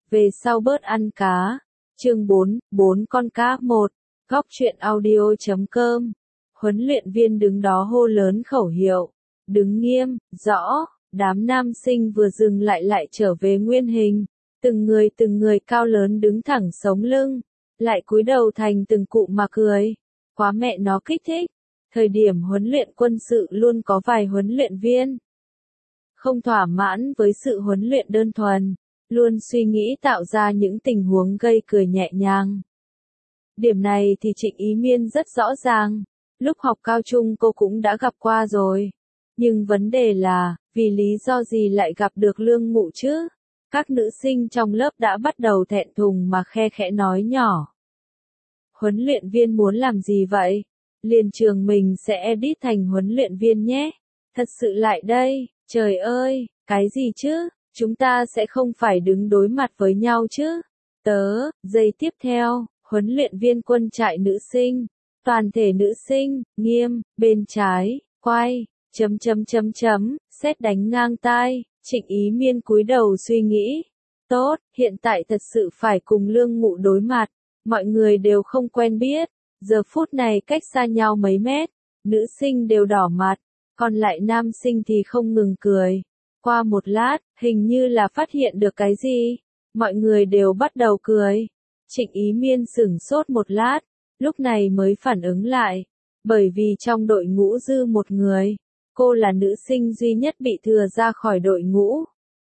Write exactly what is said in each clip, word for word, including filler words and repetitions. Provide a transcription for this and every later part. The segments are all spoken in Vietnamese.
về sau bớt ăn cá. Chương bốn, bốn con cá một. Góc truyện audio chấm com. Huấn luyện viên đứng đó hô lớn khẩu hiệu. Đứng nghiêm, rõ, đám nam sinh vừa dừng lại lại trở về nguyên hình. Từng người từng người cao lớn đứng thẳng sống lưng, lại cúi đầu thành từng cụ mà cười. Quá mẹ nó kích thích. Thời điểm huấn luyện quân sự luôn có vài huấn luyện viên không thỏa mãn với sự huấn luyện đơn thuần, luôn suy nghĩ tạo ra những tình huống gây cười nhẹ nhàng. Điểm này thì Trịnh Ý Miên rất rõ ràng, lúc học cao trung cô cũng đã gặp qua rồi. Nhưng vấn đề là, vì lý do gì lại gặp được Lương Ngụ chứ? Các nữ sinh trong lớp đã bắt đầu thẹn thùng mà khe khẽ nói nhỏ. Huấn luyện viên muốn làm gì vậy? Liền trường mình sẽ edit thành huấn luyện viên nhé. Thật sự lại đây, trời ơi, cái gì chứ? Chúng ta sẽ không phải đứng đối mặt với nhau chứ? Tớ, giây tiếp theo, huấn luyện viên quân trại nữ sinh, toàn thể nữ sinh, nghiêm, bên trái, quay, chấm chấm chấm chấm, sét đánh ngang tai. Trịnh Ý Miên cúi đầu suy nghĩ. Tốt, hiện tại thật sự phải cùng Lương Ngụ đối mặt. Mọi người đều không quen biết. Giờ phút này cách xa nhau mấy mét. Nữ sinh đều đỏ mặt. Còn lại nam sinh thì không ngừng cười. Qua một lát, hình như là phát hiện được cái gì. Mọi người đều bắt đầu cười. Trịnh Ý Miên sửng sốt một lát. Lúc này mới phản ứng lại. Bởi vì trong đội ngũ dư một người. Cô là nữ sinh duy nhất bị thừa ra khỏi đội ngũ.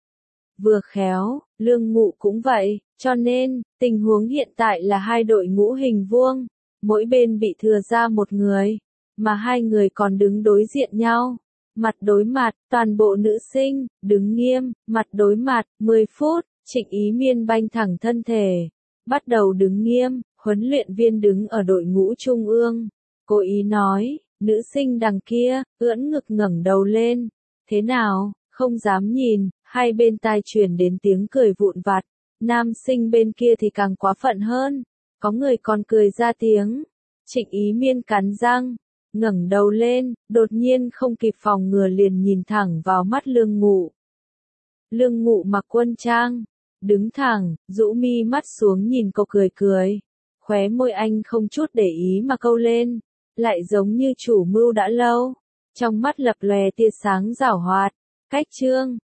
Vừa khéo, Lương Ngụ cũng vậy, cho nên, tình huống hiện tại là hai đội ngũ hình vuông, mỗi bên bị thừa ra một người, mà hai người còn đứng đối diện nhau. Mặt đối mặt, toàn bộ nữ sinh, đứng nghiêm, mặt đối mặt, mười phút, Trịnh Ý Miên banh thẳng thân thể, bắt đầu đứng nghiêm, huấn luyện viên đứng ở đội ngũ trung ương, cố ý nói. Nữ sinh đằng kia, ưỡn ngực ngẩng đầu lên. Thế nào, không dám nhìn, hai bên tai truyền đến tiếng cười vụn vặt. Nam sinh bên kia thì càng quá phận hơn. Có người còn cười ra tiếng. Trịnh Ý Miên cắn răng, ngẩng đầu lên, đột nhiên không kịp phòng ngừa liền nhìn thẳng vào mắt Lương Ngụ. Lương Ngụ mặc quân trang, đứng thẳng, rũ mi mắt xuống nhìn cô cười cười. Khóe môi anh không chút để ý mà câu lên. Lại giống như chủ mưu đã lâu, trong mắt lập lòe tia sáng giảo hoạt. Cách chương,